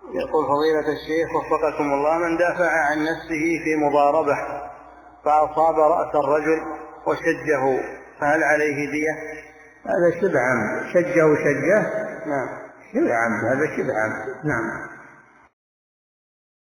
يقول فضيلة الشيخ وفقكم الله، من دافع عن نفسه في مضاربة فأصاب رأس الرجل وشجه فهل عليه دية؟ هذا شبه عمد، شجه. نعم. شبه عمد، هذا شبه عمد. نعم.